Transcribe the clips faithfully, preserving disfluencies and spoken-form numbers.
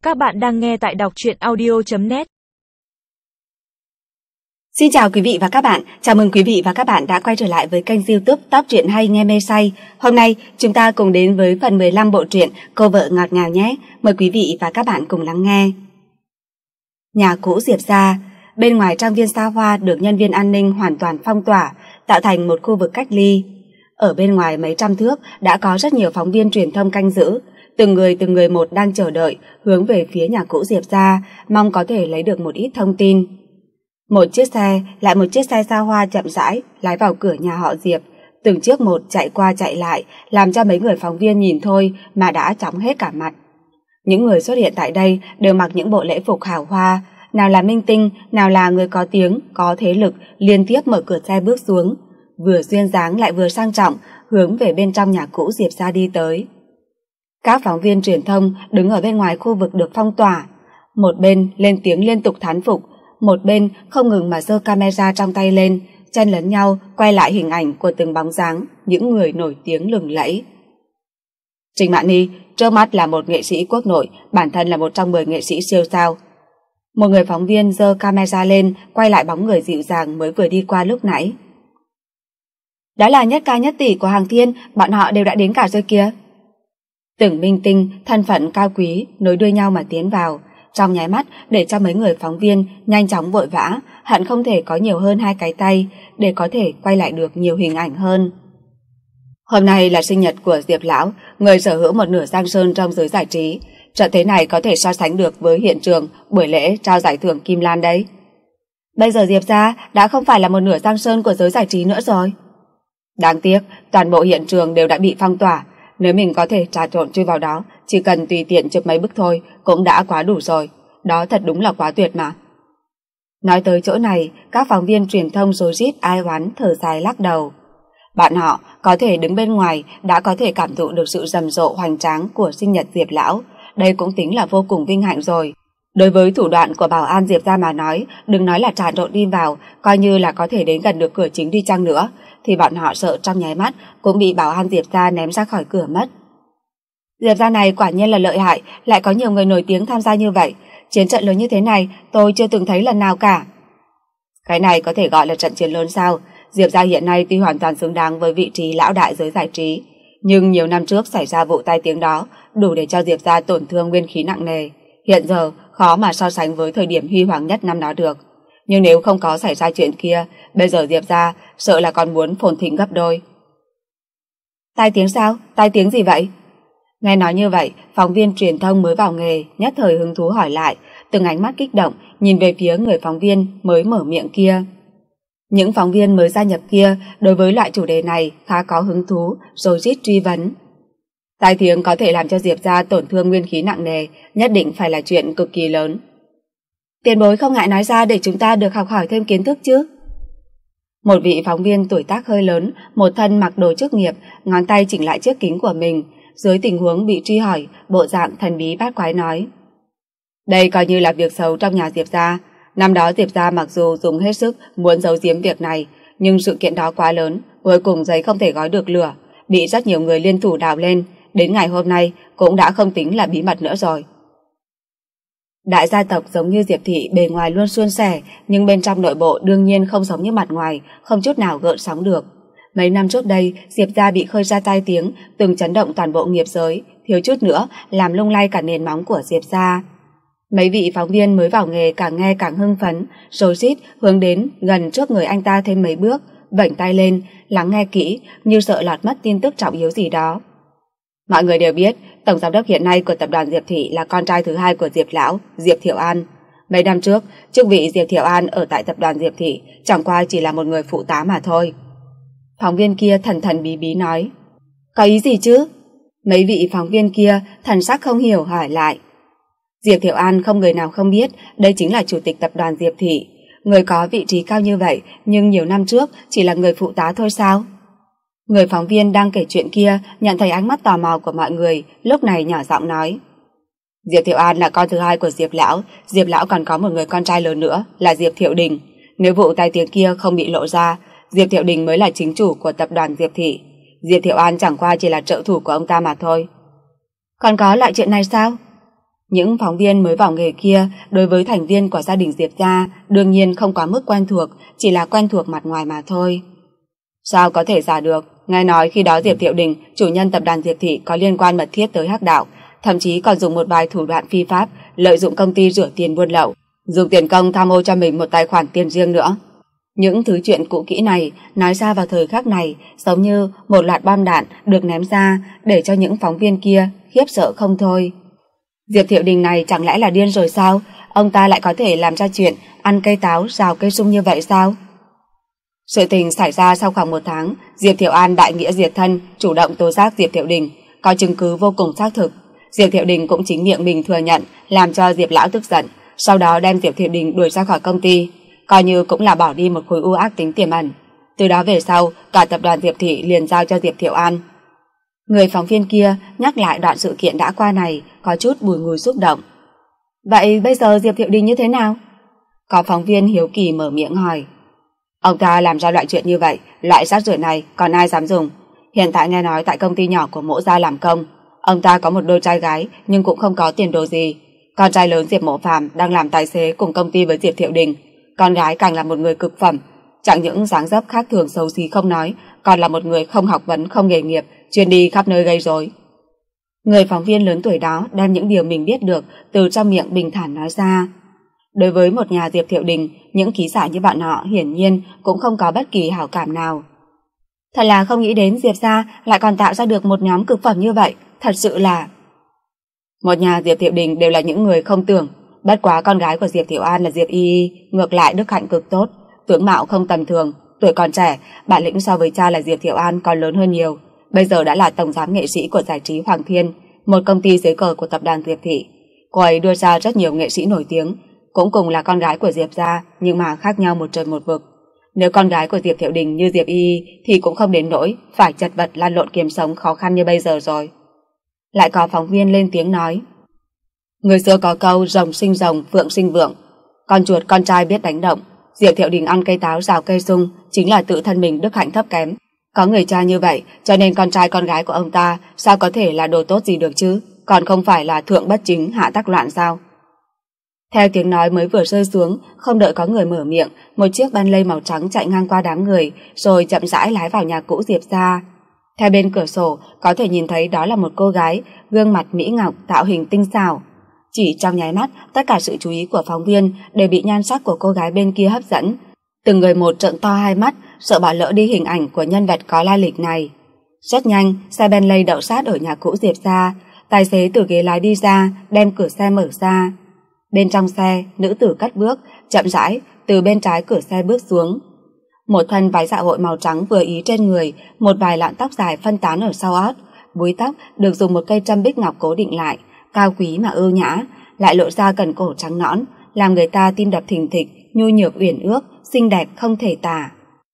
Các bạn đang nghe tại đọc truyện audio chấm net. Xin chào quý vị và các bạn, chào mừng quý vị và các bạn đã quay trở lại với kênh YouTube Top Truyện Hay Nghe Mê Say. Hôm nay chúng ta cùng đến với phần mười lăm bộ truyện Cô Vợ Ngọt Ngào nhé. Mời quý vị và các bạn cùng lắng nghe. Nhà cũ Diệp gia, bên ngoài trang viên xa hoa được nhân viên an ninh hoàn toàn phong tỏa, tạo thành một khu vực cách ly. Ở bên ngoài mấy trăm thước đã có rất nhiều phóng viên truyền thông canh giữ, từng người từng người một đang chờ đợi hướng về phía nhà cũ Diệp gia, mong có thể lấy được một ít thông tin. Một chiếc xe, lại một chiếc xe xa hoa chậm rãi lái vào cửa nhà họ Diệp, từng chiếc một chạy qua chạy lại, làm cho mấy người phóng viên nhìn thôi mà đã chóng hết cả mặt. Những người xuất hiện tại đây đều mặc những bộ lễ phục hào hoa, nào là minh tinh, nào là người có tiếng, có thế lực, liên tiếp mở cửa xe bước xuống, vừa duyên dáng lại vừa sang trọng, hướng về bên trong nhà cũ Diệp gia đi tới. Các phóng viên truyền thông đứng ở bên ngoài khu vực được phong tỏa, một bên lên tiếng liên tục thán phục, một bên không ngừng mà giơ camera trong tay lên, chen lấn nhau quay lại hình ảnh của từng bóng dáng những người nổi tiếng lừng lẫy. Trình Mạn Ni trước mắt là một nghệ sĩ quốc nội, bản thân là một trong mười nghệ sĩ siêu sao. Một người phóng viên giơ camera lên quay lại bóng người dịu dàng mới vừa đi qua lúc nãy. Đó là nhất ca nhất tỷ của Hàng Thiên, bọn họ đều đã đến cả rồi kìa. Từng minh tinh, thân phận cao quý nối đuôi nhau mà tiến vào, trong nháy mắt để cho mấy người phóng viên nhanh chóng vội vã, hận không thể có nhiều hơn hai cái tay để có thể quay lại được nhiều hình ảnh hơn. Hôm nay là sinh nhật của Diệp lão, người sở hữu một nửa giang sơn trong giới giải trí. Trận thế này có thể so sánh được với hiện trường buổi lễ trao giải thưởng Kim Lan đấy. Bây giờ Diệp gia đã không phải là một nửa giang sơn của giới giải trí nữa rồi. Đáng tiếc, toàn bộ hiện trường đều đã bị phong tỏa. Nếu mình có thể trà trộn chui vào đó, chỉ cần tùy tiện chụp mấy bức thôi cũng đã quá đủ rồi. Đó thật đúng là quá tuyệt mà. Nói tới chỗ này, các phóng viên truyền thông rối rít ai oán thở dài lắc đầu. Bạn họ có thể đứng bên ngoài đã có thể cảm thụ được sự rầm rộ hoành tráng của sinh nhật Diệp lão. Đây cũng tính là vô cùng vinh hạnh rồi. Đối với thủ đoạn của bảo an Diệp gia mà nói, đừng nói là trà trộn đi vào, coi như là có thể đến gần được cửa chính đi chăng nữa, thì bọn họ sợ trong nháy mắt cũng bị bảo an Diệp gia ném ra khỏi cửa mất. Diệp gia này quả nhiên là lợi hại, lại có nhiều người nổi tiếng tham gia như vậy. Chiến trận lớn như thế này tôi chưa từng thấy lần nào cả. Cái này có thể gọi là trận chiến lớn sao? Diệp gia hiện nay tuy hoàn toàn xứng đáng với vị trí lão đại giới giải trí, nhưng nhiều năm trước xảy ra vụ tai tiếng đó đủ để cho Diệp gia tổn thương nguyên khí nặng nề. Hiện giờ khó mà so sánh với thời điểm huy hoàng nhất năm đó được. Nhưng nếu không có xảy ra chuyện kia, bây giờ Diệp gia sợ là còn muốn phồn thịnh gấp đôi. Tai tiếng sao? Tai tiếng gì vậy? Nghe nói như vậy, phóng viên truyền thông mới vào nghề nhất thời hứng thú hỏi lại, từng ánh mắt kích động nhìn về phía người phóng viên mới mở miệng kia. Những phóng viên mới gia nhập kia đối với loại chủ đề này khá có hứng thú, rồi rít truy vấn. Tai tiếng có thể làm cho Diệp gia tổn thương nguyên khí nặng nề, nhất định phải là chuyện cực kỳ lớn. Tiền bối không ngại nói ra để chúng ta được học hỏi thêm kiến thức chứ? Một vị phóng viên tuổi tác hơi lớn, một thân mặc đồ chức nghiệp, ngón tay chỉnh lại chiếc kính của mình, dưới tình huống bị truy hỏi, bộ dạng thần bí bát quái nói. Đây coi như là việc xấu trong nhà Diệp gia. Năm đó Diệp gia mặc dù dùng hết sức muốn giấu giếm việc này, nhưng sự kiện đó quá lớn, cuối cùng giấy không thể gói được lửa, bị rất nhiều người liên thủ đào lên, đến ngày hôm nay cũng đã không tính là bí mật nữa rồi. Đại gia tộc giống như Diệp thị bề ngoài luôn suôn sẻ, nhưng bên trong nội bộ đương nhiên không giống như mặt ngoài, không chút nào gợn sóng được. Mấy năm trước đây, Diệp gia bị khơi ra tai tiếng, từng chấn động toàn bộ nghiệp giới, thiếu chút nữa làm lung lay cả nền móng của Diệp gia. Mấy vị phóng viên mới vào nghề càng nghe càng hưng phấn, rối rít hướng đến gần trước người anh ta thêm mấy bước, vểnh tay lên, lắng nghe kỹ, như sợ lọt mất tin tức trọng yếu gì đó. Mọi người đều biết, tổng giám đốc hiện nay của tập đoàn Diệp thị là con trai thứ hai của Diệp lão, Diệp Thiệu An. Mấy năm trước, chức vị Diệp Thiệu An ở tại tập đoàn Diệp thị chẳng qua chỉ là một người phụ tá mà thôi. Phóng viên kia thần thần bí bí nói. Có ý gì chứ? Mấy vị phóng viên kia thần sắc không hiểu hỏi lại. Diệp Thiệu An không người nào không biết, đây chính là chủ tịch tập đoàn Diệp thị. Người có vị trí cao như vậy, nhưng nhiều năm trước chỉ là người phụ tá thôi sao? Người phóng viên đang kể chuyện kia nhận thấy ánh mắt tò mò của mọi người, lúc này nhỏ giọng nói. Diệp Thiệu An là con thứ hai của Diệp lão, Diệp lão còn có một người con trai lớn nữa là Diệp Thiệu Đình. Nếu vụ tai tiếng kia không bị lộ ra, Diệp Thiệu Đình mới là chính chủ của tập đoàn Diệp thị. Diệp Thiệu An chẳng qua chỉ là trợ thủ của ông ta mà thôi. Còn có loại chuyện này sao? Những phóng viên mới vào nghề kia đối với thành viên của gia đình Diệp gia đương nhiên không quá mức quen thuộc, chỉ là quen thuộc mặt ngoài mà thôi. Sao có thể giả được, nghe nói khi đó Diệp Thiệu Đình, chủ nhân tập đoàn Diệp Thị có liên quan mật thiết tới hắc đạo, thậm chí còn dùng một vài thủ đoạn phi pháp, lợi dụng công ty rửa tiền buôn lậu, dùng tiền công tham ô cho mình một tài khoản tiền riêng nữa. Những thứ chuyện cũ kỹ này nói ra vào thời khắc này giống như một loạt bom đạn được ném ra để cho những phóng viên kia khiếp sợ không thôi. Diệp Thiệu Đình này chẳng lẽ là điên rồi sao? Ông ta lại có thể làm ra chuyện ăn cây táo rào cây sung như vậy sao? Sự tình xảy ra sau khoảng một tháng, Diệp Thiệu An đại nghĩa diệt thân, chủ động tố giác Diệp Thiệu Đình, có chứng cứ vô cùng xác thực. Diệp Thiệu Đình cũng chính miệng mình thừa nhận, làm cho Diệp lão tức giận, sau đó đem Diệp Thiệu Đình đuổi ra khỏi công ty, coi như cũng là bỏ đi một khối u ác tính tiềm ẩn. Từ đó về sau, cả tập đoàn Diệp Thị liền giao cho Diệp Thiệu An. Người phóng viên kia nhắc lại đoạn sự kiện đã qua này, có chút bùi ngùi xúc động. Vậy bây giờ Diệp Thiệu Đình như thế nào? Có phóng viên hiếu kỳ mở miệng hỏi. Ông ta làm ra loại chuyện như vậy, loại rác rưởi này còn ai dám dùng. Hiện tại nghe nói tại công ty nhỏ của Mỗ gia làm công, ông ta có một đôi trai gái nhưng cũng không có tiền đồ gì. Con trai lớn Diệp Mộ Phàm đang làm tài xế cùng công ty với Diệp Thiệu Đình, con gái càng là một người cực phẩm, chẳng những dáng dấp khác thường xấu xí không nói, còn là một người không học vấn không nghề nghiệp, chuyên đi khắp nơi gây rối. Người phóng viên lớn tuổi đó đem những điều mình biết được từ trong miệng bình thản nói ra. Đối với một nhà Diệp Thiệu Đình, những ký giả như bọn họ hiển nhiên cũng không có bất kỳ hảo cảm nào. Thật là không nghĩ đến Diệp gia lại còn tạo ra được một nhóm cực phẩm như vậy, thật sự là... Một nhà Diệp Thiệu Đình đều là những người không tưởng, bất quá con gái của Diệp Thiệu An là Diệp Y Y, ngược lại đức hạnh cực tốt, tướng mạo không tầm thường, tuổi còn trẻ, bản lĩnh so với cha là Diệp Thiệu An còn lớn hơn nhiều, bây giờ đã là tổng giám nghệ sĩ của giải trí Hoàng Thiên, một công ty dưới cờ của tập đoàn Diệp Thị. Cô ấy đưa ra rất nhiều nghệ sĩ nổi tiếng, cũng cùng là con gái của Diệp gia, nhưng mà khác nhau một trời một vực. Nếu con gái của Diệp Thiệu Đình như Diệp Y Y thì cũng không đến nỗi phải chật vật lăn lộn kiếm sống khó khăn như bây giờ rồi. Lại có phóng viên lên tiếng nói. Người xưa có câu rồng sinh rồng, phượng sinh vượng, con chuột con trai biết đánh động. Diệp Thiệu Đình ăn cây táo rào cây sung chính là tự thân mình đức hạnh thấp kém. Có người cha như vậy cho nên con trai con gái của ông ta sao có thể là đồ tốt gì được chứ, còn không phải là thượng bất chính hạ tắc loạn sao? Theo tiếng nói mới vừa rơi xuống, không đợi có người mở miệng, một chiếc Bentley màu trắng chạy ngang qua đám người, rồi chậm rãi lái vào nhà cũ Diệp gia. Theo bên cửa sổ, có thể nhìn thấy đó là một cô gái, gương mặt mỹ ngọc, tạo hình tinh xảo. Chỉ trong nháy mắt, tất cả sự chú ý của phóng viên đều bị nhan sắc của cô gái bên kia hấp dẫn. Từng người một trợn to hai mắt, sợ bỏ lỡ đi hình ảnh của nhân vật có lai lịch này. Rất nhanh, xe Bentley đậu sát ở nhà cũ Diệp gia. Tài xế từ ghế lái đi ra, đem cửa xe mở ra. Bên trong xe, nữ tử cất bước, chậm rãi, từ bên trái cửa xe bước xuống. Một thân váy dạ hội màu trắng vừa ý trên người, một vài lọn tóc dài phân tán ở sau ót, búi tóc được dùng một cây trâm bích ngọc cố định lại, cao quý mà ưu nhã, lại lộ ra cần cổ trắng nõn, làm người ta tim đập thình thịch, nhu nhược uyển ước, xinh đẹp không thể tả.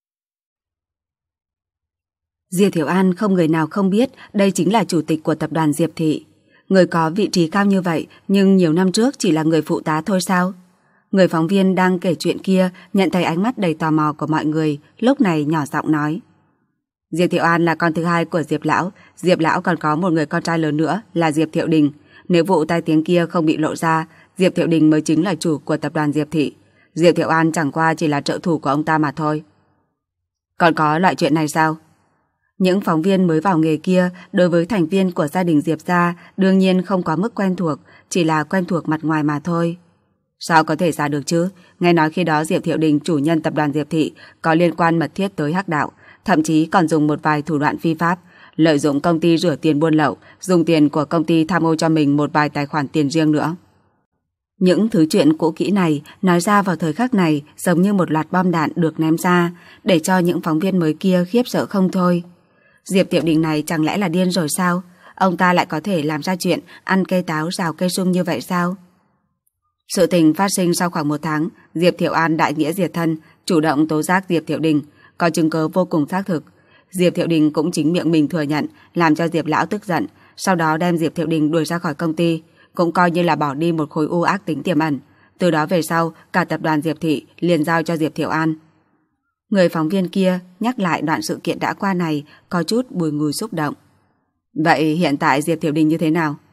Diệp Thiệu An không người nào không biết đây chính là chủ tịch của tập đoàn Diệp Thị. Người có vị trí cao như vậy nhưng nhiều năm trước chỉ là người phụ tá thôi sao? Người phóng viên đang kể chuyện kia nhận thấy ánh mắt đầy tò mò của mọi người, lúc này nhỏ giọng nói. Diệp Thiệu An là con thứ hai của Diệp Lão, Diệp Lão còn có một người con trai lớn nữa là Diệp Thiệu Đình. Nếu vụ tai tiếng kia không bị lộ ra, Diệp Thiệu Đình mới chính là chủ của tập đoàn Diệp Thị. Diệp Thiệu An chẳng qua chỉ là trợ thủ của ông ta mà thôi. Còn có loại chuyện này sao? Những phóng viên mới vào nghề kia đối với thành viên của gia đình Diệp gia đương nhiên không có mức quen thuộc, chỉ là quen thuộc mặt ngoài mà thôi. Sao có thể ra được chứ? Nghe nói khi đó Diệp Thiệu Đình, chủ nhân tập đoàn Diệp Thị, có liên quan mật thiết tới hắc đạo, thậm chí còn dùng một vài thủ đoạn phi pháp, lợi dụng công ty rửa tiền buôn lậu, dùng tiền của công ty tham ô cho mình một vài tài khoản tiền riêng nữa. Những thứ chuyện cũ kỹ này nói ra vào thời khắc này giống như một loạt bom đạn được ném ra, để cho những phóng viên mới kia khiếp sợ không thôi. Diệp Thiệu Đình này chẳng lẽ là điên rồi sao? Ông ta lại có thể làm ra chuyện ăn cây táo rào cây sung như vậy sao? Sự tình phát sinh sau khoảng một tháng, Diệp Thiệu An đại nghĩa diệt thân, chủ động tố giác Diệp Thiệu Đình, có chứng cứ vô cùng xác thực. Diệp Thiệu Đình cũng chính miệng mình thừa nhận, làm cho Diệp Lão tức giận, sau đó đem Diệp Thiệu Đình đuổi ra khỏi công ty, cũng coi như là bỏ đi một khối u ác tính tiềm ẩn. Từ đó về sau, cả tập đoàn Diệp Thị liền giao cho Diệp Thiệu An. Người phóng viên kia nhắc lại đoạn sự kiện đã qua này, có chút bùi ngùi xúc động. Vậy hiện tại Diệp Thiệu Đình như thế nào?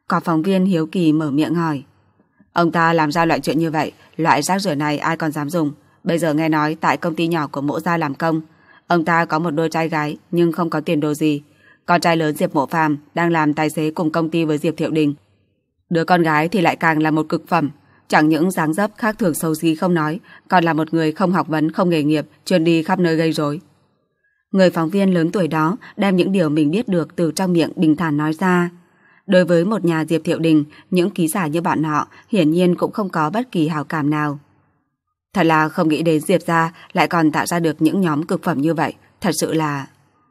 Có phóng viên hiếu kỳ mở miệng hỏi. Ông ta làm ra loại chuyện như vậy, loại rác rưởi này ai còn dám dùng. Bây giờ nghe nói tại công ty nhỏ của Mộ gia làm công. Ông ta có một đôi trai gái nhưng không có tiền đồ gì. Con trai lớn Diệp Mộ Phàm đang làm tài xế cùng công ty với Diệp Thiệu Đình. Đứa con gái thì lại càng là một cực phẩm. Chẳng những dáng dấp khác thường xấu xí không nói, còn là một người không học vấn, không nghề nghiệp, chuyên đi khắp nơi gây rối. Người phóng viên lớn tuổi đó đem những điều mình biết được từ trong miệng bình thản nói ra. Đối với một nhà Diệp Thiệu Đình, những ký giả như bọn họ hiển nhiên cũng không có bất kỳ hảo cảm nào. Thật là không nghĩ đến Diệp gia lại còn tạo ra được những nhóm cực phẩm như vậy. Thật sự là...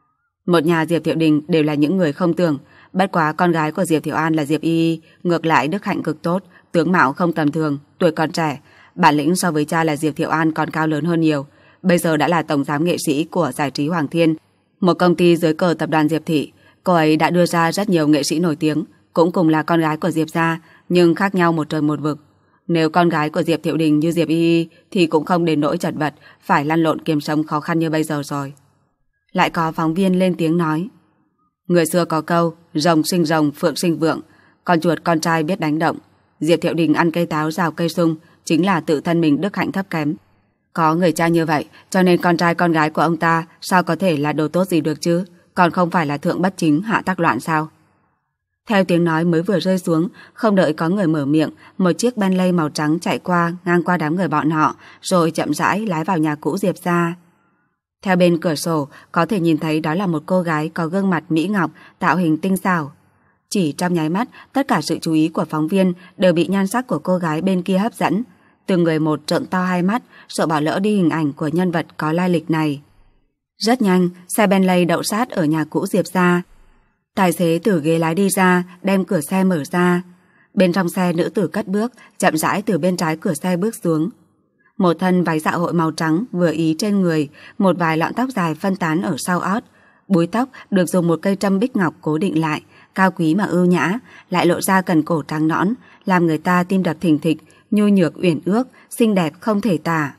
Một nhà Diệp Thiệu Đình đều là những người không tưởng. Bất quá con gái của Diệp Thiệu An là Diệp Y Y, ngược lại đức hạnh cực tốt, tướng mạo không tầm thường, tuổi còn trẻ, bản lĩnh so với cha là Diệp Thiệu An còn cao lớn hơn nhiều. Bây giờ đã là tổng giám nghệ sĩ của giải trí Hoàng Thiên, một công ty dưới cờ tập đoàn Diệp Thị. Cô ấy đã đưa ra rất nhiều nghệ sĩ nổi tiếng, cũng cùng là con gái của Diệp gia, nhưng khác nhau một trời một vực. Nếu con gái của Diệp Thiệu Đình như Diệp Y Y thì cũng không đến nỗi chật vật, phải lăn lộn kiếm sống khó khăn như bây giờ rồi. Lại có phóng viên lên tiếng nói. Người xưa có câu, rồng sinh rồng, phượng sinh vượng, con chuột con trai biết đánh động. Diệp Thiệu Đình ăn cây táo rào cây sung, chính là tự thân mình đức hạnh thấp kém. Có người cha như vậy, cho nên con trai con gái của ông ta sao có thể là đồ tốt gì được chứ, còn không phải là thượng bất chính hạ tác loạn sao? Theo tiếng nói mới vừa rơi xuống, không đợi có người mở miệng, một chiếc Bentley màu trắng chạy qua, ngang qua đám người bọn họ, rồi chậm rãi lái vào nhà cũ Diệp gia. Theo bên cửa sổ, có thể nhìn thấy đó là một cô gái có gương mặt mỹ ngọc, tạo hình tinh xảo. Chỉ trong nháy mắt, tất cả sự chú ý của phóng viên đều bị nhan sắc của cô gái bên kia hấp dẫn. Từng người một trợn to hai mắt, sợ bỏ lỡ đi hình ảnh của nhân vật có lai lịch này. Rất nhanh, xe Bentley đậu sát ở nhà cũ Diệp gia. Tài xế từ ghế lái đi ra, đem cửa xe mở ra. Bên trong xe nữ tử cất bước, chậm rãi từ bên trái cửa xe bước xuống. Một thân váy dạ hội màu trắng vừa ý trên người, một vài lọn tóc dài phân tán ở sau ót. Búi tóc được dùng một cây trâm bích ngọc cố định lại, cao quý mà ưu nhã, lại lộ ra cần cổ trắng nõn, làm người ta tim đập thình thịch, nhu nhược uyển ước, xinh đẹp không thể tả.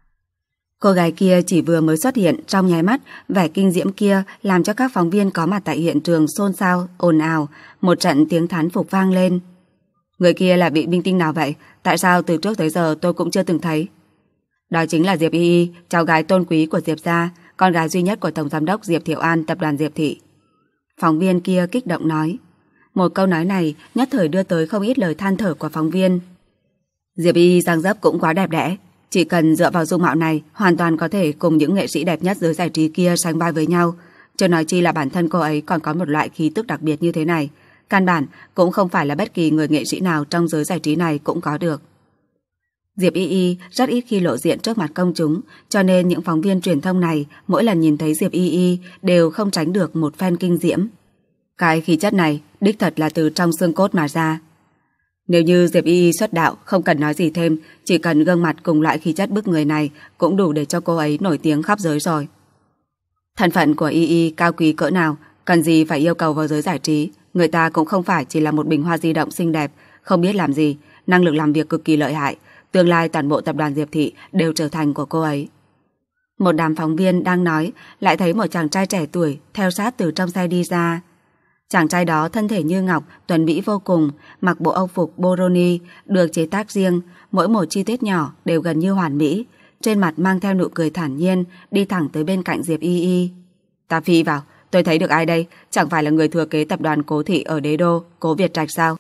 Cô gái kia chỉ vừa mới xuất hiện, trong nháy mắt, vẻ kinh diễm kia làm cho các phóng viên có mặt tại hiện trường xôn xao, ồn ào, một trận tiếng thán phục vang lên. Người kia là vị minh tinh nào vậy? Tại sao từ trước tới giờ tôi cũng chưa từng thấy? Đó chính là Diệp Y Y, cháu gái tôn quý của Diệp gia, con gái duy nhất của Tổng Giám đốc Diệp Thiệu An, tập đoàn Diệp Thị. Phóng viên kia kích động nói. Một câu nói này nhất thời đưa tới không ít lời than thở của phóng viên. Diệp Y Y dáng dấp cũng quá đẹp đẽ, chỉ cần dựa vào dung mạo này hoàn toàn có thể cùng những nghệ sĩ đẹp nhất giới giải trí kia sánh vai với nhau. Chưa nói chi là bản thân cô ấy còn có một loại khí tức đặc biệt như thế này, căn bản cũng không phải là bất kỳ người nghệ sĩ nào trong giới giải trí này cũng có được. Diệp Y Y rất ít khi lộ diện trước mặt công chúng, cho nên những phóng viên truyền thông này mỗi lần nhìn thấy Diệp Y Y đều không tránh được một phen kinh diễm. Cái khí chất này đích thật là từ trong xương cốt mà ra. Nếu như Diệp Y Y xuất đạo, không cần nói gì thêm, chỉ cần gương mặt cùng loại khí chất bức người này cũng đủ để cho cô ấy nổi tiếng khắp giới rồi. Thân phận của Y Y cao quý cỡ nào, cần gì phải yêu cầu vào giới giải trí, người ta cũng không phải chỉ là một bình hoa di động xinh đẹp, không biết làm gì, năng lực làm việc cực kỳ lợi hại. Tương lai toàn bộ tập đoàn Diệp Thị đều trở thành của cô ấy. Một đám phóng viên đang nói, lại thấy một chàng trai trẻ tuổi theo sát từ trong xe đi ra. Chàng trai đó thân thể như ngọc, tuấn mỹ vô cùng, mặc bộ âu phục Boroni được chế tác riêng, mỗi một chi tiết nhỏ đều gần như hoàn mỹ, trên mặt mang theo nụ cười thản nhiên, đi thẳng tới bên cạnh Diệp Y Y. Ta phi vào, tôi thấy được ai đây, chẳng phải là người thừa kế tập đoàn Cố Thị ở Đế Đô, Cố Việt Trạch sao?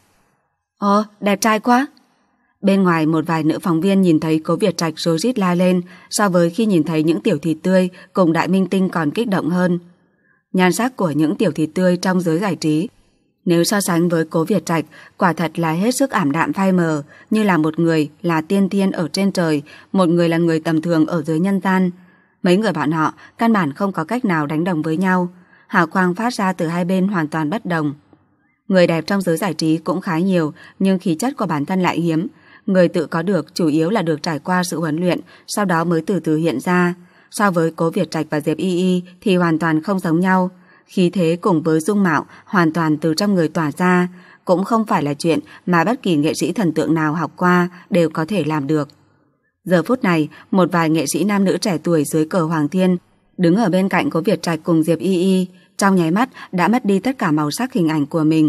Ồ, đẹp trai quá! Bên ngoài một vài nữ phóng viên nhìn thấy Cố Việt Trạch rối rít la lên, so với khi nhìn thấy những tiểu thịt tươi cùng đại minh tinh còn kích động hơn. Nhan sắc của những tiểu thịt tươi trong giới giải trí, nếu so sánh với Cố Việt Trạch, quả thật là hết sức ảm đạm phai mờ, như là một người là tiên thiên ở trên trời, một người là người tầm thường ở dưới nhân gian. Mấy người bọn họ căn bản không có cách nào đánh đồng với nhau, hào quang phát ra từ hai bên hoàn toàn bất đồng. Người đẹp trong giới giải trí cũng khá nhiều, nhưng khí chất của bản thân lại hiếm. Người tự có được chủ yếu là được trải qua sự huấn luyện, sau đó mới từ từ hiện ra. So với Cố Việt Trạch và Diệp Y Y thì hoàn toàn không giống nhau. Khí thế cùng với dung mạo hoàn toàn từ trong người tỏa ra, cũng không phải là chuyện mà bất kỳ nghệ sĩ thần tượng nào học qua đều có thể làm được. Giờ phút này, một vài nghệ sĩ nam nữ trẻ tuổi dưới cờ Hoàng Thiên đứng ở bên cạnh Cố Việt Trạch cùng Diệp Y Y, trong nháy mắt đã mất đi tất cả màu sắc hình ảnh của mình.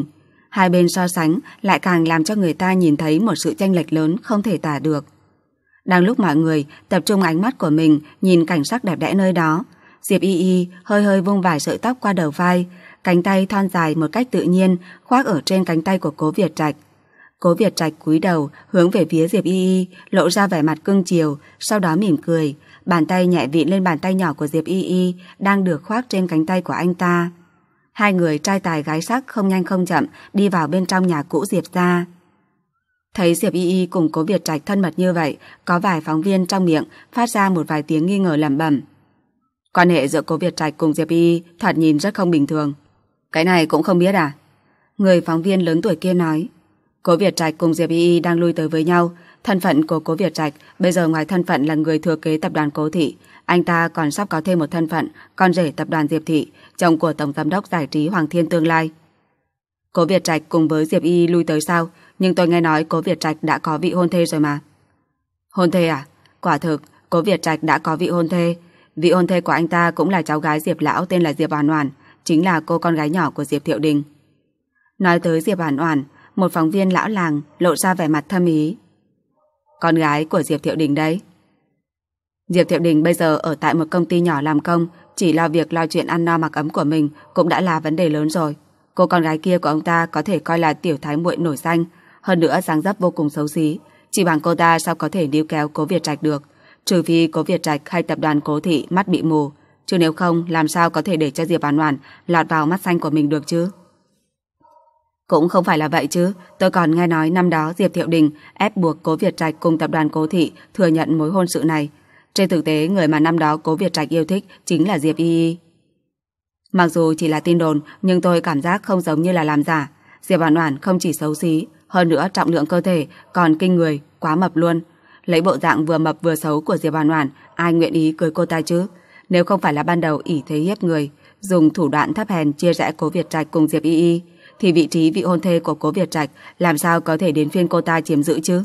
Hai bên so sánh lại càng làm cho người ta nhìn thấy một sự chênh lệch lớn không thể tả được. Đang lúc mọi người tập trung ánh mắt của mình nhìn cảnh sắc đẹp đẽ nơi đó, Diệp Y Y hơi hơi vung vài sợi tóc qua đầu vai, cánh tay thon dài một cách tự nhiên khoác ở trên cánh tay của Cố Việt Trạch. Cố Việt Trạch cúi đầu hướng về phía Diệp Y Y, lộ ra vẻ mặt cưng chiều, sau đó mỉm cười, bàn tay nhẹ vịn lên bàn tay nhỏ của Diệp Y Y đang được khoác trên cánh tay của anh ta. Hai người trai tài gái sắc không nhanh không chậm đi vào bên trong nhà cũ Diệp gia. Thấy Diệp Y Y cùng Cố Việt Trạch thân mật như vậy, có vài phóng viên trong miệng phát ra một vài tiếng nghi ngờ lẩm bẩm. Quan hệ giữa Cố Việt Trạch cùng Diệp Y Y thật nhìn rất không bình thường. Cái này cũng không biết à? Người phóng viên lớn tuổi kia nói. Cố Việt Trạch cùng Diệp Y Y đang lui tới với nhau. Thân phận của Cố Việt Trạch bây giờ ngoài thân phận là người thừa kế tập đoàn Cố Thị, anh ta còn sắp có thêm một thân phận con rể tập đoàn Diệp Thị, chồng của tổng giám đốc giải trí Hoàng Thiên tương lai. Cố Việt Trạch cùng với Diệp Y Y lui tới sao? Nhưng tôi nghe nói Cố Việt Trạch đã có vị hôn thê rồi mà. Hôn thê à? Quả thực, Cố Việt Trạch đã có vị hôn thê. Vị hôn thê của anh ta cũng là cháu gái Diệp lão tên là Diệp Oản Oản, chính là cô con gái nhỏ của Diệp Thiệu Đình. Nói tới Diệp Oản Oản, một phóng viên lão làng lộ ra vẻ mặt thâm ý. Con gái của Diệp Thiệu Đình đấy. Diệp Thiệu Đình bây giờ ở tại một công ty nhỏ làm công, chỉ lo việc lo chuyện ăn no mặc ấm của mình cũng đã là vấn đề lớn rồi. Cô con gái kia của ông ta có thể coi là tiểu thái muội nổi danh, hơn nữa dáng dấp vô cùng xấu xí, chỉ bằng cô ta sao có thể níu kéo Cố Việt Trạch được, trừ phi Cố Việt Trạch hay tập đoàn Cố Thị mắt bị mù, chứ nếu không làm sao có thể để cho Diệp Oản Oản lọt vào mắt xanh của mình được chứ. Cũng không phải là vậy chứ, tôi còn nghe nói năm đó Diệp Thiệu Đình ép buộc Cố Việt Trạch cùng tập đoàn Cố Thị thừa nhận mối hôn sự này. Trên thực tế, người mà năm đó Cố Việt Trạch yêu thích chính là Diệp Y Y. Mặc dù chỉ là tin đồn, nhưng tôi cảm giác không giống như là làm giả. Diệp Oản Oản không chỉ xấu xí, hơn nữa trọng lượng cơ thể còn kinh người, quá mập luôn. Lấy bộ dạng vừa mập vừa xấu của Diệp Oản Oản, ai nguyện ý cưới cô ta chứ? Nếu không phải là ban đầu ỷ thế hiếp người, dùng thủ đoạn thấp hèn chia rẽ Cố Việt Trạch cùng Diệp Y Y, thì vị trí vị hôn thê của Cố Việt Trạch làm sao có thể đến phiên cô ta chiếm giữ chứ?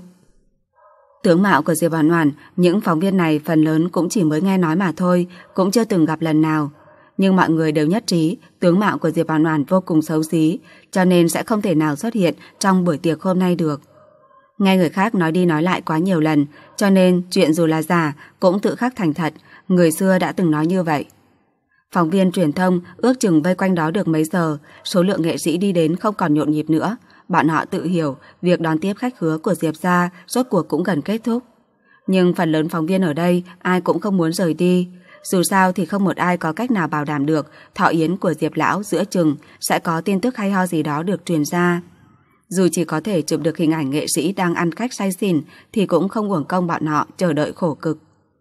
Tướng mạo của Diệp Oản Oản, những phóng viên này phần lớn cũng chỉ mới nghe nói mà thôi, cũng chưa từng gặp lần nào. Nhưng mọi người đều nhất trí tướng mạo của Diệp Oản Oản vô cùng xấu xí, cho nên sẽ không thể nào xuất hiện trong buổi tiệc hôm nay được. Nghe người khác nói đi nói lại quá nhiều lần, cho nên chuyện dù là giả cũng tự khắc thành thật, người xưa đã từng nói như vậy. Phóng viên truyền thông ước chừng vây quanh đó được mấy giờ, số lượng nghệ sĩ đi đến không còn nhộn nhịp nữa. Bọn họ tự hiểu việc đón tiếp khách khứa của Diệp gia rốt cuộc cũng gần kết thúc. Nhưng phần lớn phóng viên ở đây ai cũng không muốn rời đi. Dù sao thì không một ai có cách nào bảo đảm được thọ yến của Diệp lão giữa chừng sẽ có tin tức hay ho gì đó được truyền ra. Dù chỉ có thể chụp được hình ảnh nghệ sĩ đang ăn khách say xỉn thì cũng không uổng công bọn họ chờ đợi khổ cực.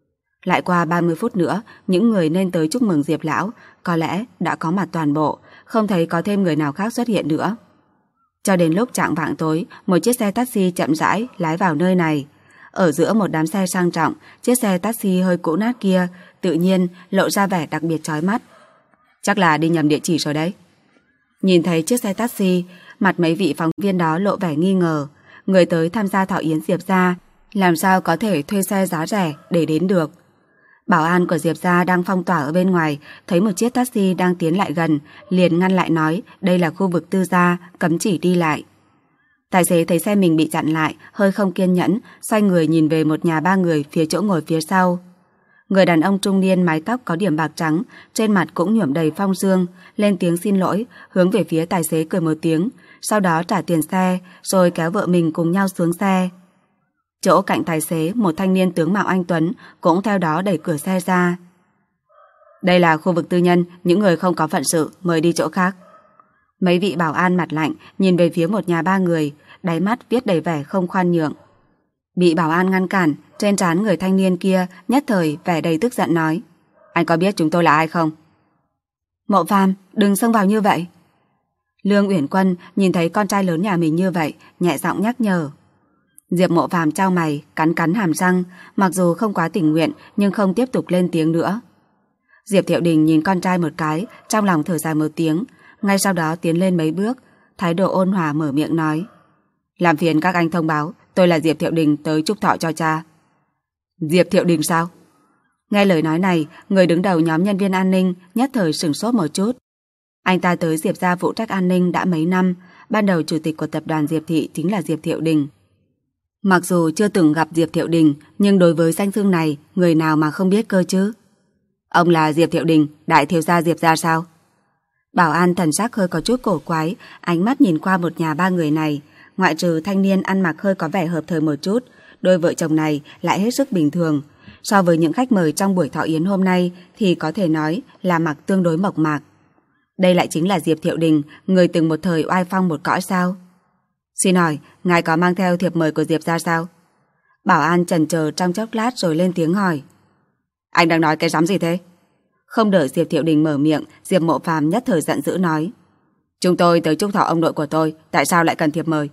Lại qua ba mươi phút nữa, những người nên tới chúc mừng Diệp lão có lẽ đã có mặt toàn bộ, không thấy có thêm người nào khác xuất hiện nữa. Cho đến lúc chạng vạng tối, một chiếc xe taxi chậm rãi lái vào nơi này. Ở giữa một đám xe sang trọng, chiếc xe taxi hơi cũ nát kia tự nhiên lộ ra vẻ đặc biệt chói mắt. Chắc là đi nhầm địa chỉ rồi đấy. Nhìn thấy chiếc xe taxi, mặt mấy vị phóng viên đó lộ vẻ nghi ngờ. Người tới tham gia thọ yến Diệp gia làm sao có thể thuê xe giá rẻ để đến được. Bảo an của Diệp gia đang phong tỏa ở bên ngoài, thấy một chiếc taxi đang tiến lại gần, liền ngăn lại nói đây là khu vực tư gia, cấm chỉ đi lại. Tài xế thấy xe mình bị chặn lại, hơi không kiên nhẫn, xoay người nhìn về một nhà ba người phía chỗ ngồi phía sau. Người đàn ông trung niên mái tóc có điểm bạc trắng, trên mặt cũng nhuộm đầy phong sương, lên tiếng xin lỗi, hướng về phía tài xế cười một tiếng, sau đó trả tiền xe, rồi kéo vợ mình cùng nhau xuống xe. Chỗ cạnh tài xế, một thanh niên tướng mạo anh tuấn cũng theo đó đẩy cửa xe ra. Đây là khu vực tư nhân, những người không có phận sự mời đi chỗ khác. Mấy vị bảo an mặt lạnh nhìn về phía một nhà ba người, đáy mắt viết đầy vẻ không khoan nhượng. Bị bảo an ngăn cản, trên trán người thanh niên kia nhất thời vẻ đầy tức giận nói: Anh có biết chúng tôi là ai không? Mộ Phàm, đừng xông vào như vậy. Lương Uyển Quân nhìn thấy con trai lớn nhà mình như vậy, nhẹ giọng nhắc nhở. Diệp Mộ Phàm chau mày, cắn cắn hàm răng, mặc dù không quá tình nguyện nhưng không tiếp tục lên tiếng nữa. Diệp Thiệu Đình nhìn con trai một cái, trong lòng thở dài một tiếng, ngay sau đó tiến lên mấy bước, thái độ ôn hòa mở miệng nói: Làm phiền các anh thông báo, tôi là Diệp Thiệu Đình tới chúc thọ cho cha. Diệp Thiệu Đình sao? Nghe lời nói này, người đứng đầu nhóm nhân viên an ninh nhất thời sửng sốt một chút. Anh ta tới Diệp gia phụ trách an ninh đã mấy năm, ban đầu chủ tịch của tập đoàn Diệp Thị chính là Diệp Thiệu Đình. Mặc dù chưa từng gặp Diệp Thiệu Đình, nhưng đối với danh xưng này, người nào mà không biết cơ chứ? Ông là Diệp Thiệu Đình, đại thiếu gia Diệp gia sao? Bảo an thần sắc hơi có chút cổ quái, ánh mắt nhìn qua một nhà ba người này, ngoại trừ thanh niên ăn mặc hơi có vẻ hợp thời một chút, đôi vợ chồng này lại hết sức bình thường. So với những khách mời trong buổi thọ yến hôm nay thì có thể nói là mặc tương đối mộc mạc. Đây lại chính là Diệp Thiệu Đình, người từng một thời oai phong một cõi sao? Xin hỏi, ngài có mang theo thiệp mời của Diệp gia sao? Bảo an chần chờ trong chốc lát rồi lên tiếng hỏi. Anh đang nói cái rắm gì thế? Không đợi Diệp Thiệu Đình mở miệng, Diệp Mộ Phàm nhất thời giận dữ nói. Chúng tôi tới chúc thọ ông nội của tôi, tại sao lại cần thiệp mời?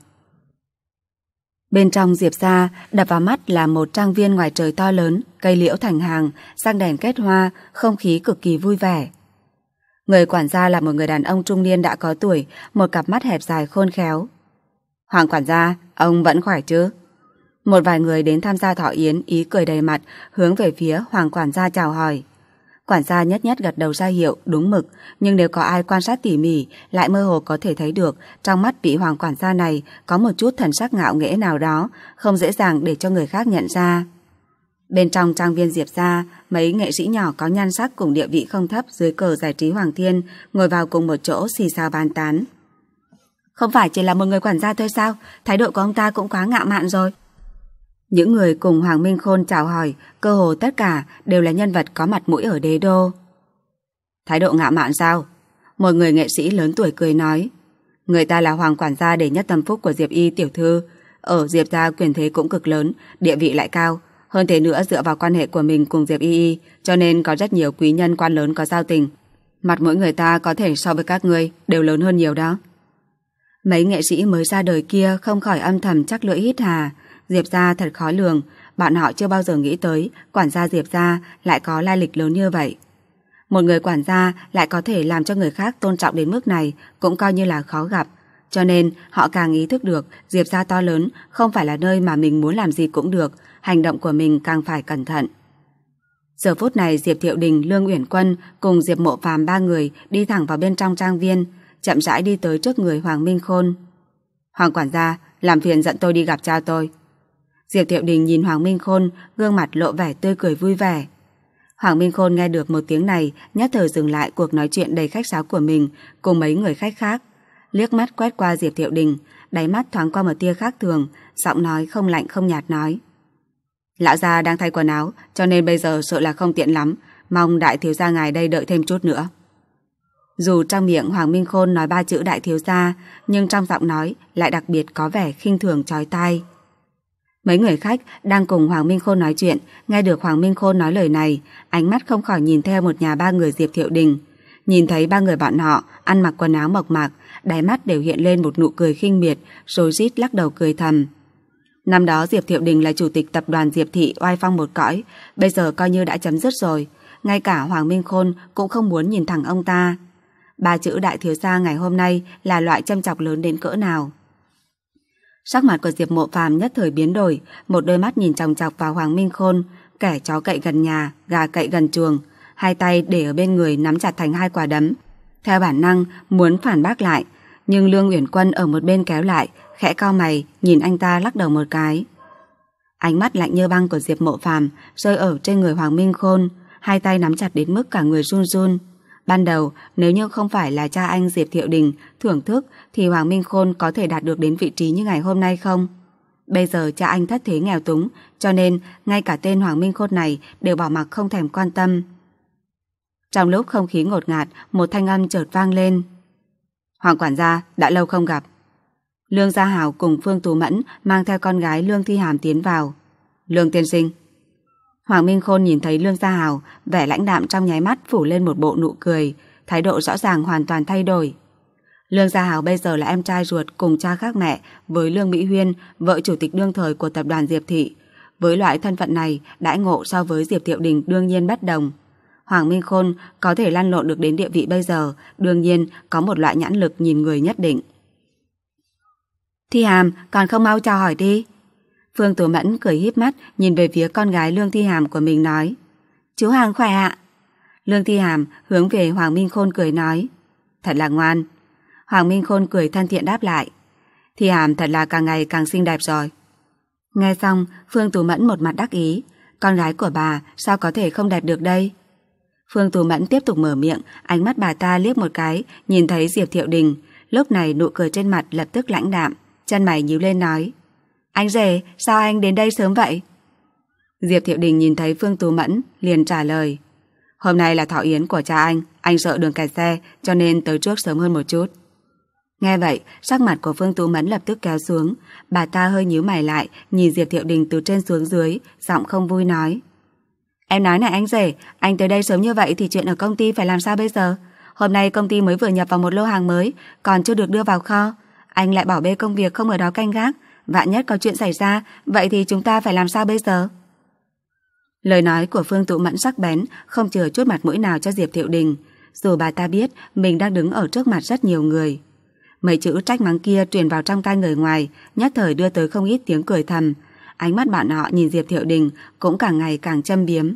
Bên trong Diệp gia, đập vào mắt là một trang viên ngoài trời to lớn, cây liễu thành hàng, sang đèn kết hoa, không khí cực kỳ vui vẻ. Người quản gia là một người đàn ông trung niên đã có tuổi, một cặp mắt hẹp dài khôn khéo. Hoàng quản gia, ông vẫn khỏe chứ? Một vài người đến tham gia thọ yến ý cười đầy mặt, hướng về phía Hoàng quản gia chào hỏi. Quản gia nhất nhất gật đầu ra hiệu đúng mực, nhưng nếu có ai quan sát tỉ mỉ lại mơ hồ có thể thấy được trong mắt vị Hoàng quản gia này có một chút thần sắc ngạo nghễ nào đó, không dễ dàng để cho người khác nhận ra. Bên trong trang viên Diệp gia, mấy nghệ sĩ nhỏ có nhan sắc cùng địa vị không thấp dưới cờ giải trí Hoàng Thiên ngồi vào cùng một chỗ xì xào bàn tán. Không phải chỉ là một người quản gia thôi sao? Thái độ của ông ta cũng quá ngạo mạn rồi. Những người cùng Hoàng Minh Khôn chào hỏi, cơ hồ tất cả đều là nhân vật có mặt mũi ở đế đô. Thái độ ngạo mạn sao? Một người nghệ sĩ lớn tuổi cười nói. Người ta là Hoàng quản gia đệ nhất tâm phúc của Diệp Y tiểu thư. Ở Diệp gia quyền thế cũng cực lớn, địa vị lại cao. Hơn thế nữa dựa vào quan hệ của mình cùng Diệp Y Y, cho nên có rất nhiều quý nhân quan lớn có giao tình. Mặt mũi người ta có thể so với các ngươi đều lớn hơn nhiều đó. Mấy nghệ sĩ mới ra đời kia không khỏi âm thầm chắc lưỡi hít hà. Diệp gia thật khó lường, bọn họ chưa bao giờ nghĩ tới quản gia Diệp gia lại có lai lịch lớn như vậy. Một người quản gia lại có thể làm cho người khác tôn trọng đến mức này cũng coi như là khó gặp, cho nên họ càng ý thức được Diệp gia to lớn không phải là nơi mà mình muốn làm gì cũng được, hành động của mình càng phải cẩn thận. Giờ phút này Diệp Thiệu Đình, Lương Uyển Quân cùng Diệp Mộ Phàm ba người đi thẳng vào bên trong trang viên, chậm rãi đi tới trước người Hoàng Minh Khôn. Hoàng quản gia, làm phiền dẫn tôi đi gặp cha tôi. Diệp Thiệu Đình nhìn Hoàng Minh Khôn, gương mặt lộ vẻ tươi cười vui vẻ. Hoàng Minh Khôn nghe được một tiếng này, nhất thời dừng lại cuộc nói chuyện đầy khách sáo của mình cùng mấy người khách khác, liếc mắt quét qua Diệp Thiệu Đình, đáy mắt thoáng qua một tia khác thường, giọng nói không lạnh không nhạt nói. Lão gia đang thay quần áo, cho nên bây giờ sợ là không tiện lắm, mong đại thiếu gia ngài đây đợi thêm chút nữa. Dù trong miệng Hoàng Minh Khôn nói ba chữ đại thiếu gia, nhưng trong giọng nói lại đặc biệt có vẻ khinh thường chói tai. Mấy người khách đang cùng Hoàng Minh Khôn nói chuyện, nghe được Hoàng Minh Khôn nói lời này, ánh mắt không khỏi nhìn theo một nhà ba người Diệp Thiệu Đình. Nhìn thấy ba người bọn họ ăn mặc quần áo mộc mạc, đáy mắt đều hiện lên một nụ cười khinh miệt, rồi rít lắc đầu cười thầm. Năm đó Diệp Thiệu Đình là chủ tịch tập đoàn Diệp Thị oai phong một cõi, bây giờ coi như đã chấm dứt rồi. Ngay cả Hoàng Minh Khôn cũng không muốn nhìn thẳng ông ta. Ba chữ đại thiếu gia ngày hôm nay là loại châm chọc lớn đến cỡ nào. Sắc mặt của Diệp Mộ Phàm nhất thời biến đổi, một đôi mắt nhìn chòng chọc vào Hoàng Minh Khôn, kẻ chó cậy gần nhà, gà cậy gần chuồng, hai tay để ở bên người nắm chặt thành hai quả đấm. Theo bản năng muốn phản bác lại, nhưng Lương Uyển Quân ở một bên kéo lại, khẽ cau mày nhìn anh ta lắc đầu một cái. Ánh mắt lạnh như băng của Diệp Mộ Phàm rơi ở trên người Hoàng Minh Khôn, hai tay nắm chặt đến mức cả người run run. Ban đầu, nếu như không phải là cha anh Diệp Thiệu Đình thưởng thức thì Hoàng Minh Khôn có thể đạt được đến vị trí như ngày hôm nay không? Bây giờ cha anh thất thế nghèo túng, cho nên ngay cả tên Hoàng Minh Khôn này đều bỏ mặc không thèm quan tâm. Trong lúc không khí ngột ngạt, một thanh âm chợt vang lên. Hoàng quản gia, đã lâu không gặp. Lương Gia Hảo cùng Phương Tú Mẫn mang theo con gái Lương Thi Hàm tiến vào. Lương tiên sinh. Hoàng Minh Khôn nhìn thấy Lương Gia Hảo, vẻ lãnh đạm trong nháy mắt phủ lên một bộ nụ cười, thái độ rõ ràng hoàn toàn thay đổi. Lương Gia Hảo bây giờ là em trai ruột cùng cha khác mẹ với Lương Mỹ Huyên, vợ chủ tịch đương thời của tập đoàn Diệp Thị. Với loại thân phận này, đãi ngộ so với Diệp Thiệu Đình đương nhiên bất đồng. Hoàng Minh Khôn có thể lăn lộn được đến địa vị bây giờ, đương nhiên có một loại nhãn lực nhìn người nhất định. Thi Hàm, còn không mau chào hỏi đi. Phương Tú Mẫn cười híp mắt nhìn về phía con gái Lương Thi Hàm của mình nói. Chú Hàng khỏe ạ. Lương Thi Hàm hướng về Hoàng Minh Khôn cười nói. Thật là ngoan. Hoàng Minh Khôn cười thân thiện đáp lại. Thi Hàm thật là càng ngày càng xinh đẹp rồi. Nghe xong, Phương Tú Mẫn một mặt đắc ý. Con gái của bà sao có thể không đẹp được đây? Phương Tú Mẫn tiếp tục mở miệng, ánh mắt bà ta liếc một cái, nhìn thấy Diệp Thiệu Đình. Lúc này nụ cười trên mặt lập tức lãnh đạm, chân mày nhíu lên nói. Anh rể, sao anh đến đây sớm vậy? Diệp Thiệu Đình nhìn thấy Phương Tú Mẫn, liền trả lời. Hôm nay là thọ yến của cha anh, anh sợ đường kẹt xe, cho nên tới trước sớm hơn một chút. Nghe vậy, sắc mặt của Phương Tú Mẫn lập tức kéo xuống, bà ta hơi nhíu mày lại, nhìn Diệp Thiệu Đình từ trên xuống dưới, giọng không vui nói. Em nói này anh rể, anh tới đây sớm như vậy thì chuyện ở công ty phải làm sao bây giờ? Hôm nay công ty mới vừa nhập vào một lô hàng mới, còn chưa được đưa vào kho. Anh lại bỏ bê công việc không ở đó canh gác, vạn nhất có chuyện xảy ra, vậy thì chúng ta phải làm sao bây giờ? Lời nói của Phương Tú Mẫn sắc bén, không chừa chút mặt mũi nào cho Diệp Thiệu Đình, dù bà ta biết mình đang đứng ở trước mặt rất nhiều người. Mấy chữ trách mắng kia truyền vào trong tai người ngoài, nhất thời đưa tới không ít tiếng cười thầm. Ánh mắt bọn họ nhìn Diệp Thiệu Đình cũng càng ngày càng châm biếm.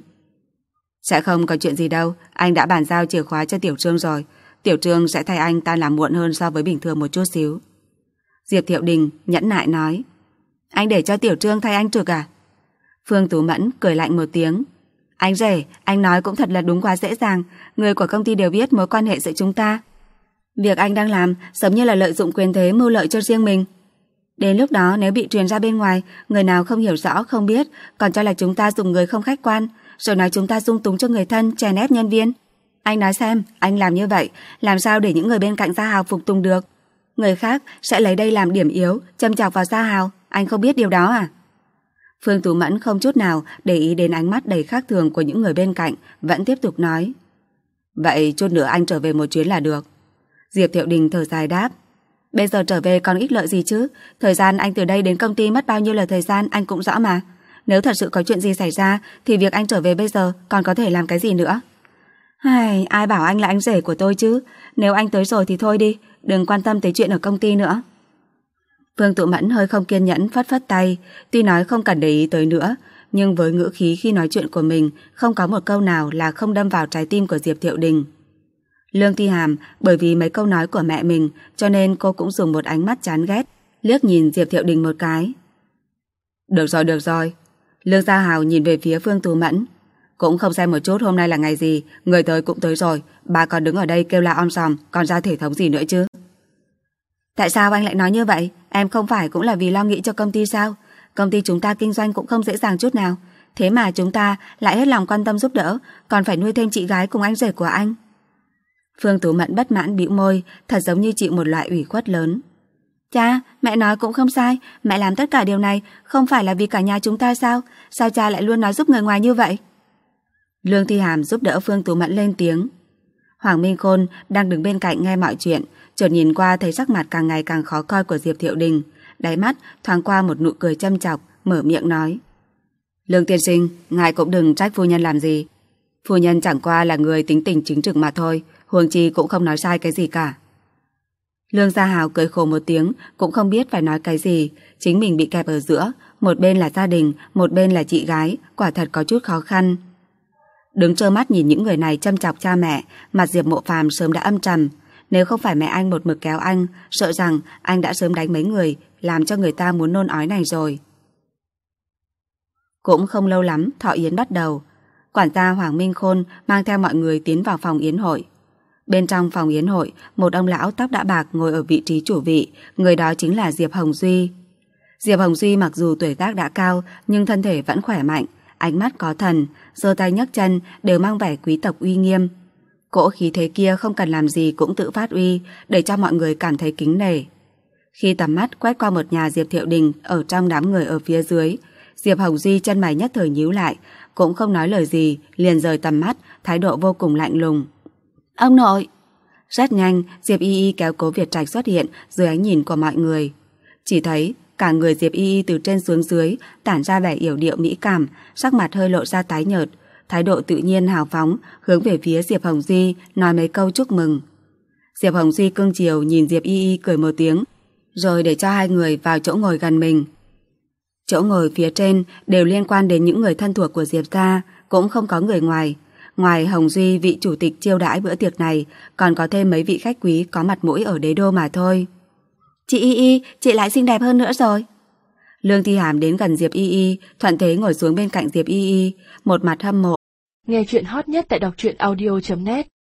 Sẽ không có chuyện gì đâu, anh đã bàn giao chìa khóa cho Tiểu Trương rồi. Tiểu Trương sẽ thay anh tan làm muộn hơn so với bình thường một chút xíu. Diệp Thiệu Đình nhẫn nại nói. Anh để cho Tiểu Trương thay anh trực à? Phương Tú Mẫn cười lạnh một tiếng. Anh rể, anh nói cũng thật là đúng quá dễ dàng. Người của công ty đều biết mối quan hệ giữa chúng ta. Việc anh đang làm giống như là lợi dụng quyền thế mưu lợi cho riêng mình. Đến lúc đó nếu bị truyền ra bên ngoài, người nào không hiểu rõ không biết, còn cho là chúng ta dùng người không khách quan, rồi nói chúng ta dung túng cho người thân, chèn ép nhân viên. Anh nói xem, anh làm như vậy, làm sao để những người bên cạnh Gia Hào phục tùng được? Người khác sẽ lấy đây làm điểm yếu, châm chọc vào Gia Hào, anh không biết điều đó à? Phương Tú Mẫn không chút nào để ý đến ánh mắt đầy khác thường của những người bên cạnh, vẫn tiếp tục nói. Vậy chút nữa anh trở về một chuyến là được. Diệp Thiệu Đình thở dài đáp. Bây giờ trở về còn ích lợi gì chứ? Thời gian anh từ đây đến công ty mất bao nhiêu là thời gian anh cũng rõ mà. Nếu thật sự có chuyện gì xảy ra thì việc anh trở về bây giờ còn có thể làm cái gì nữa? Ai, ai bảo anh là anh rể của tôi chứ? Nếu anh tới rồi thì thôi đi, đừng quan tâm tới chuyện ở công ty nữa. Phương Tú Mẫn hơi không kiên nhẫn phất phất tay, tuy nói không cần để ý tới nữa, nhưng với ngữ khí khi nói chuyện của mình không có một câu nào là không đâm vào trái tim của Diệp Thiệu Đình. Lương Thi Hàm bởi vì mấy câu nói của mẹ mình cho nên cô cũng dùng một ánh mắt chán ghét, liếc nhìn Diệp Thiệu Đình một cái. Được rồi, được rồi. Lương Gia Hào nhìn về phía Phương Tú Mẫn. Cũng không xem một chút hôm nay là ngày gì, người tới cũng tới rồi, bà còn đứng ở đây kêu la om sòm, còn ra thể thống gì nữa chứ? Tại sao anh lại nói như vậy? Em không phải cũng là vì lo nghĩ cho công ty sao? Công ty chúng ta kinh doanh cũng không dễ dàng chút nào, thế mà chúng ta lại hết lòng quan tâm giúp đỡ, còn phải nuôi thêm chị gái cùng anh rể của anh. Phương Tú Mẫn bất mãn bĩu môi, thật giống như chịu một loại ủy khuất lớn. Cha, mẹ nói cũng không sai, mẹ làm tất cả điều này không phải là vì cả nhà chúng ta sao? Sao cha lại luôn nói giúp người ngoài như vậy? Lương Thi Hàm giúp đỡ Phương Tú Mẫn lên tiếng. Hoàng Minh Khôn đang đứng bên cạnh nghe mọi chuyện, chợt nhìn qua thấy sắc mặt càng ngày càng khó coi của Diệp Thiệu Đình, đáy mắt thoáng qua một nụ cười châm chọc, mở miệng nói. Lương tiên sinh, ngài cũng đừng trách phu nhân làm gì. Phu nhân chẳng qua là người tính tình chính trực mà thôi, huống chi cũng không nói sai cái gì cả. Lương Gia Hào cười khổ một tiếng, cũng không biết phải nói cái gì, chính mình bị kẹp ở giữa, một bên là gia đình, một bên là chị gái, quả thật có chút khó khăn. Đứng trơ mắt nhìn những người này châm chọc cha mẹ, mặt Diệp Mộ Phàm sớm đã âm trầm. Nếu không phải mẹ anh một mực kéo anh, sợ rằng anh đã sớm đánh mấy người, làm cho người ta muốn nôn ói này rồi. Cũng không lâu lắm, thọ yến bắt đầu. Quản gia Hoàng Minh Khôn mang theo mọi người tiến vào phòng yến hội. Bên trong phòng yến hội, một ông lão tóc đã bạc ngồi ở vị trí chủ vị, người đó chính là Diệp Hồng Duy. Diệp Hồng Duy mặc dù tuổi tác đã cao, nhưng thân thể vẫn khỏe mạnh, ánh mắt có thần, giơ tay nhấc chân đều mang vẻ quý tộc uy nghiêm. Cỗ khí thế kia không cần làm gì cũng tự phát uy, để cho mọi người cảm thấy kính nể. Khi tầm mắt quét qua một nhà Diệp Thiệu Đình ở trong đám người ở phía dưới, Diệp Hồng Duy chân mày nhất thời nhíu lại, cũng không nói lời gì, liền rời tầm mắt, thái độ vô cùng lạnh lùng. Ông nội! Rất nhanh, Diệp Y Y kéo Cố Việt Trạch xuất hiện dưới ánh nhìn của mọi người. Chỉ thấy cả người Diệp Y Y từ trên xuống dưới tản ra vẻ yểu điệu mỹ cảm, sắc mặt hơi lộ ra tái nhợt, thái độ tự nhiên hào phóng hướng về phía Diệp Hồng Duy nói mấy câu chúc mừng. Diệp Hồng Duy cưng chiều nhìn Diệp Y Y cười một tiếng, rồi để cho hai người vào chỗ ngồi gần mình. Chỗ ngồi phía trên đều liên quan đến những người thân thuộc của Diệp gia, cũng không có người ngoài. Ngoài Hồng Duy, vị chủ tịch chiêu đãi bữa tiệc này, còn có thêm mấy vị khách quý có mặt mũi ở đế đô mà thôi. Chị Y Y, chị lại xinh đẹp hơn nữa rồi. Lương Thi Hàm đến gần Diệp Y Y, thuận thế ngồi xuống bên cạnh Diệp Y Y, một mặt hâm mộ. Nghe chuyện hot nhất tại đọc truyện audio chấm net.